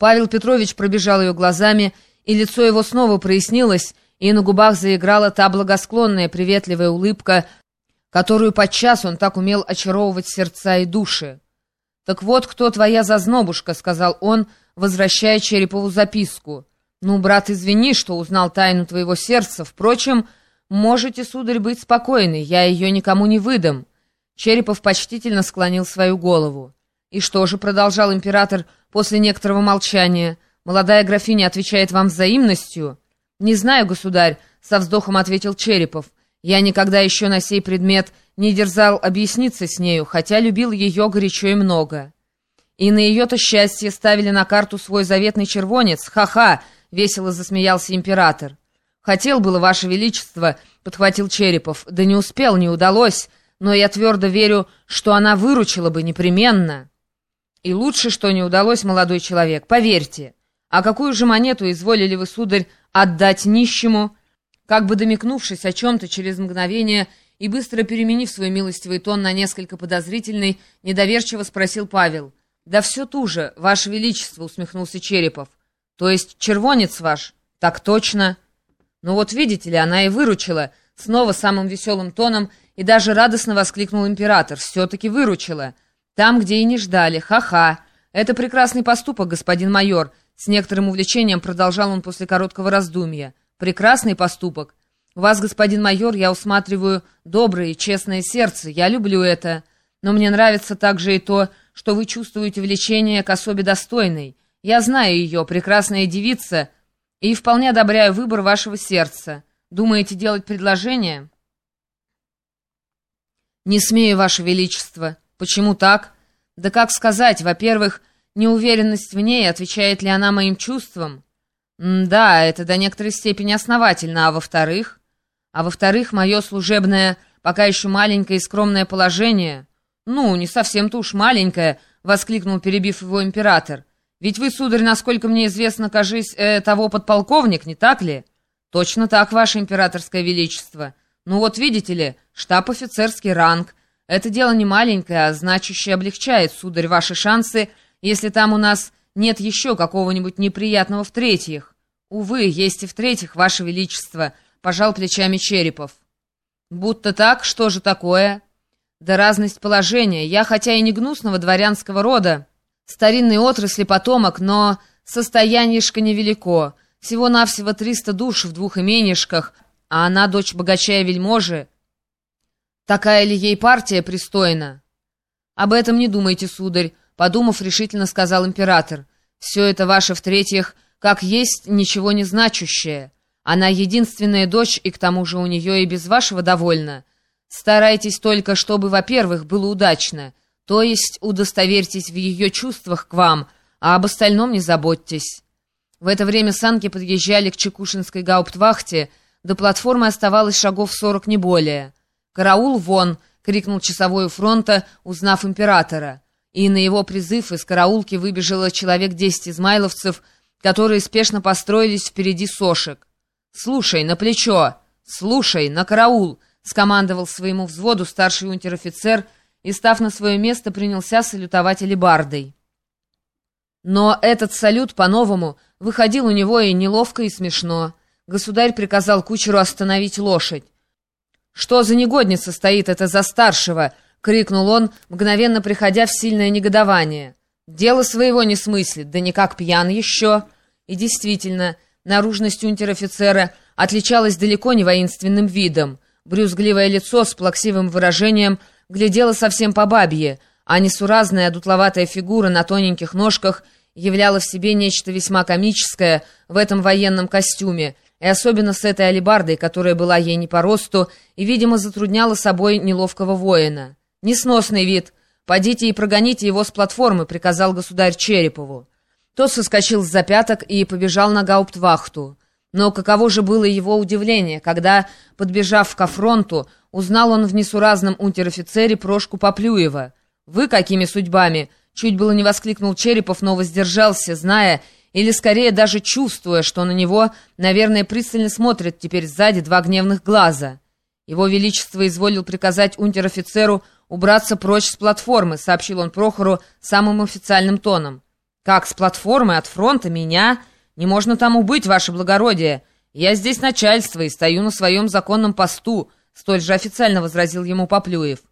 Павел Петрович пробежал ее глазами, и лицо его снова прояснилось, и на губах заиграла та благосклонная, приветливая улыбка, которую подчас он так умел очаровывать сердца и души. «Так вот, кто твоя зазнобушка», — сказал он, возвращая Черепову записку. «Ну, брат, извини, что узнал тайну твоего сердца. Впрочем, можете, сударь, быть спокойны, я ее никому не выдам». Черепов почтительно склонил свою голову. «И что же», — продолжал император после некоторого молчания, — «молодая графиня отвечает вам взаимностью?» «Не знаю, государь», — со вздохом ответил Черепов. «Я никогда еще на сей предмет не дерзал объясниться с нею, хотя любил ее горячо и много». «И на ее-то счастье ставили на карту свой заветный червонец? Ха-ха!» — весело засмеялся император. «Хотел было, ваше величество», — подхватил Черепов, — «да не успел, не удалось, но я твердо верю, что она выручила бы непременно». «И лучше, что не удалось, молодой человек, поверьте. А какую же монету изволили вы, сударь, отдать нищему?» Как бы домикнувшись о чем-то через мгновение и быстро переменив свой милостивый тон на несколько подозрительный, недоверчиво спросил Павел. «Да все ту же, ваше величество», — усмехнулся Черепов. «То есть червонец ваш?» «Так точно». «Ну вот видите ли, она и выручила», — снова самым веселым тоном и даже радостно воскликнул император. «Все-таки выручила. Там, где и не ждали. Ха-ха. Это прекрасный поступок, господин майор», — с некоторым увлечением продолжал он после короткого раздумья. «Прекрасный поступок. У вас, господин майор, я усматриваю доброе и честное сердце. Я люблю это. Но мне нравится также и то, что вы чувствуете влечение к особе достойной. Я знаю ее, прекрасная девица, и вполне одобряю выбор вашего сердца. Думаете делать предложение?» «Не смею, ваше величество». «Почему так?» «Да как сказать, во-первых, неуверенность в ней, отвечает ли она моим чувствам?» «Да, это до некоторой степени основательно, а во-вторых?» «А во-вторых, мое служебное, пока еще маленькое и скромное положение». «Ну, не совсем-то уж маленькое», — воскликнул, перебив его император. «Ведь вы, сударь, насколько мне известно, кажись, того подполковник, не так ли?» «Точно так, ваше императорское величество. Ну вот видите ли, штаб-офицерский ранг. Это дело не маленькое, а значащее облегчает, сударь, ваши шансы, если там у нас нет еще какого-нибудь неприятного в-третьих». «Увы, есть и в-третьих, ваше величество», — пожал плечами Черепов. «Будто так? Что же такое?» «Да разность положения. Я, хотя и не гнусного дворянского рода, старинной отрасли потомок, но состоянишко невелико. Всего-навсего 300 душ в 2 именишках, а она дочь богача и вельможи. Такая ли ей партия пристойна?» «Об этом не думайте, сударь», — подумав, решительно сказал император. «Все это ваше в-третьих, как есть, ничего не значащее. Она единственная дочь, и к тому же у нее и без вашего довольно. Старайтесь только, чтобы, во-первых, было удачно, то есть удостоверьтесь в ее чувствах к вам, а об остальном не заботьтесь». В это время санки подъезжали к Чекушинской гауптвахте, до платформы оставалось шагов 40, не более. «Караул вон!» — крикнул часовой у фронта, узнав императора. И на его призыв из караулки выбежало человек 10 измайловцев, которые спешно построились впереди сошек. «Слушай, на плечо! Слушай, на караул!» — скомандовал своему взводу старший унтер-офицер и, став на свое место, принялся салютовать алебардой. Но этот салют, по-новому, выходил у него и неловко, и смешно. Государь приказал кучеру остановить лошадь. «Что за негодница стоит это за старшего?» — крикнул он, мгновенно приходя в сильное негодование. «Дело своего не смыслит, да никак пьян еще». И действительно, наружность унтер-офицера отличалась далеко не воинственным видом. Брюзгливое лицо с плаксивым выражением глядело совсем по бабье, а несуразная дутловатая фигура на тоненьких ножках являла в себе нечто весьма комическое в этом военном костюме, и особенно с этой алебардой, которая была ей не по росту и, видимо, затрудняла собой неловкого воина. «Несносный вид! Подите и прогоните его с платформы», — приказал государь Черепову. Тот соскочил с запяток и побежал на гауптвахту. Но каково же было его удивление, когда, подбежав ко фронту, узнал он в несуразном унтер-офицере Прошку Поплюева. «Вы какими судьбами?» — чуть было не воскликнул Черепов, но воздержался, зная, или скорее даже чувствуя, что на него, наверное, пристально смотрят теперь сзади 2 гневных глаза. «Его Величество изволил приказать унтер-офицеру убраться прочь с платформы», — сообщил он Прохору самым официальным тоном. «Как с платформы от фронта меня? Не можно там убыть, ваше благородие. Я здесь начальство и стою на своем законном посту», — столь же официально возразил ему Поплюев.